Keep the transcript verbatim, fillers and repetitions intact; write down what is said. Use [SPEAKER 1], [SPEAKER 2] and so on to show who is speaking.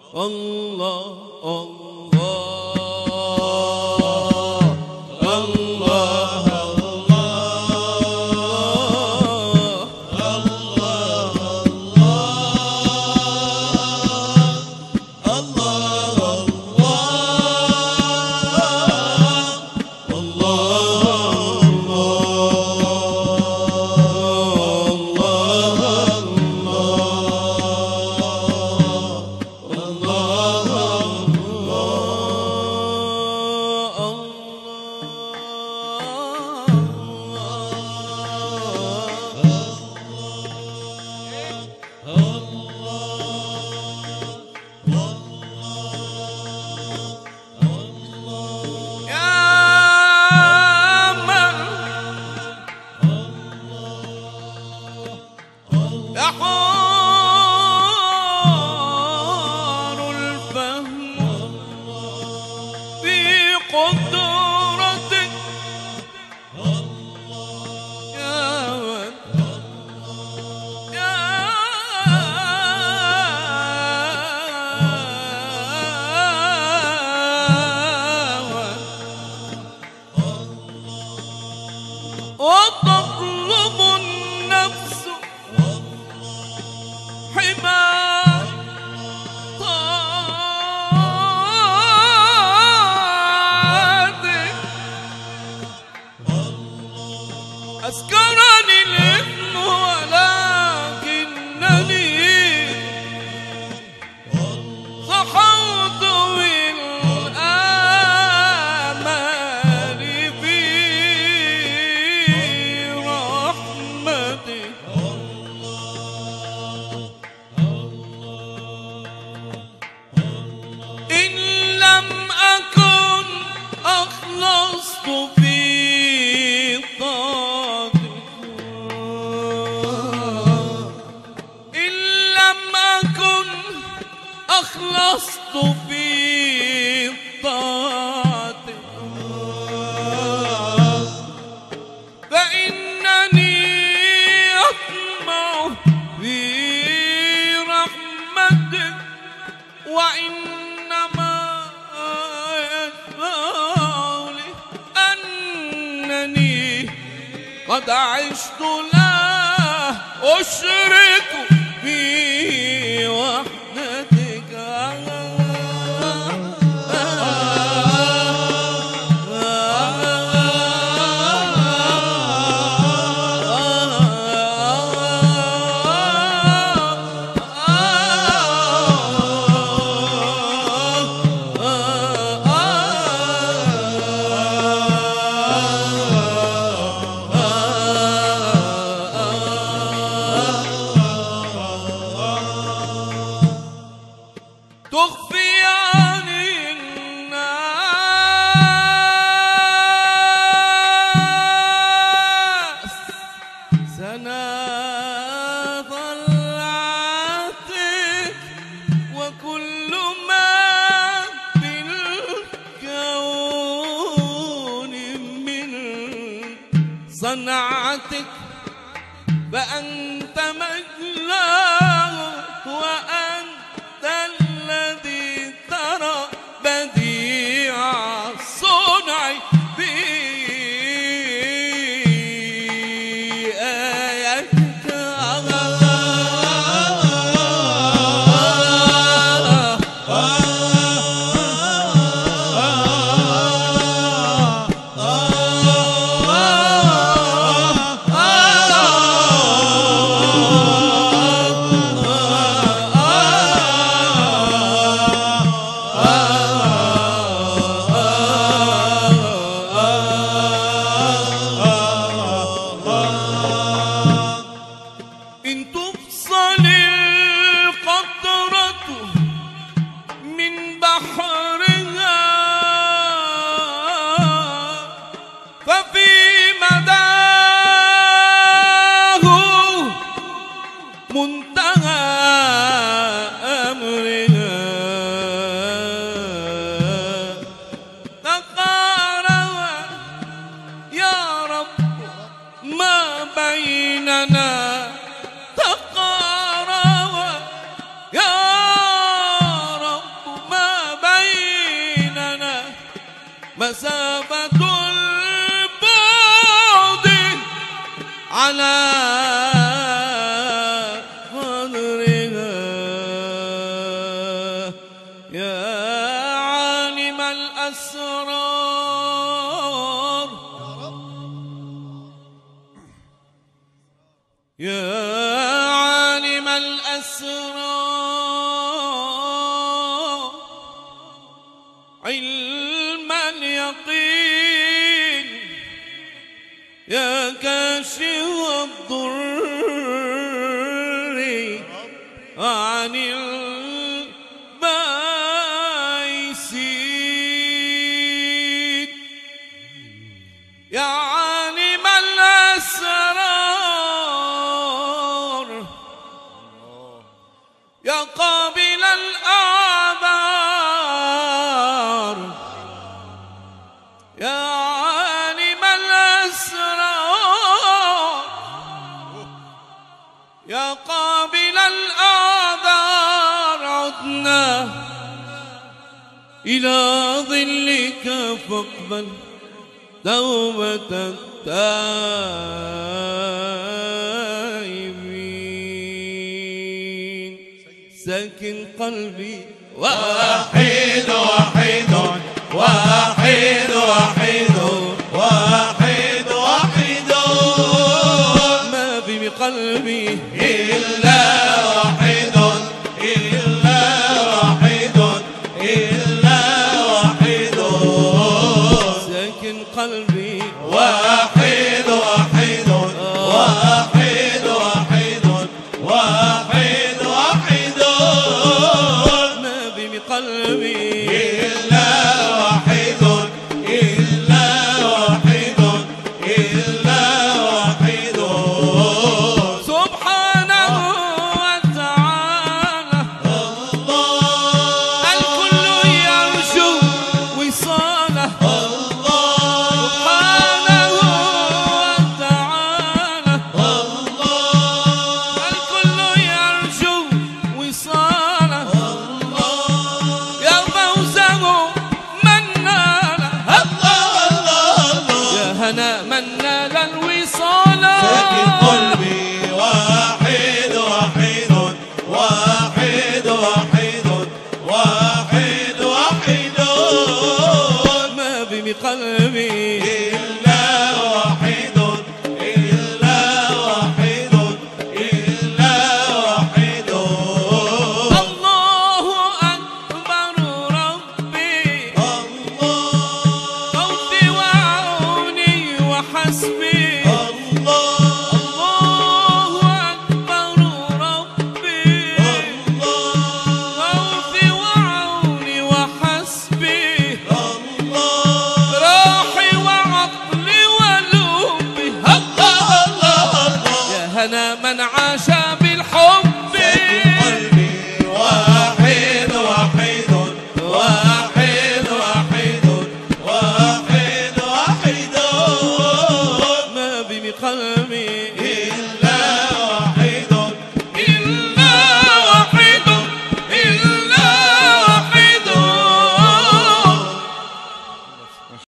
[SPEAKER 1] الله الله وتطلب النفس حماية طاعتك أسكرني الإثم ولكنني صحوت بالآمال في رحمتك إن لم أكن أخلصت في طاعتك إن لم أكن أخلصت في طاعتك فإنني أطمع في رحمتك وإنما يدفع لي أنني قد عشت لا أشرك في وحدتك تخفي عن الناس سنا طلعتك وكل ما في الكون من صنعتك فأنت مجلاه وأنت الذي ترى بديع الصنع في آياتك آه عدنا إلى ظلك فاقبل توبة التائبين. سكن قلبي
[SPEAKER 2] واحد واحد واحد واحد واحد واحد
[SPEAKER 1] ما في بقلبي
[SPEAKER 2] إلا واحد إلا واحد إلا واحد
[SPEAKER 1] سكن قلبي
[SPEAKER 2] واحد واحد واحد واحد واحد واحد
[SPEAKER 1] ما في بقلبي
[SPEAKER 2] إلا واحد إلا واحد إلا واحد
[SPEAKER 1] سبحانه وتعالى
[SPEAKER 2] الله
[SPEAKER 1] الكل يرجو وصاله سبحانه وتعالى الكل يرجو وصاله يا فوزه من نال يا هنا من نال الوصال
[SPEAKER 2] ساكن قلبي واحد واحد واحد واحد واحد واحد
[SPEAKER 1] ما في بقلبي
[SPEAKER 2] إلا واحد إلا واحد إلا واحد
[SPEAKER 1] الله أكبر ربي
[SPEAKER 2] الله
[SPEAKER 1] صوتي وعوني وحسبي
[SPEAKER 2] الله
[SPEAKER 1] الله أكبر ربي صوتي وعوني وحسبي روحي وعقلي ولبي
[SPEAKER 2] الله الله
[SPEAKER 1] يا هنا من عاش بالحب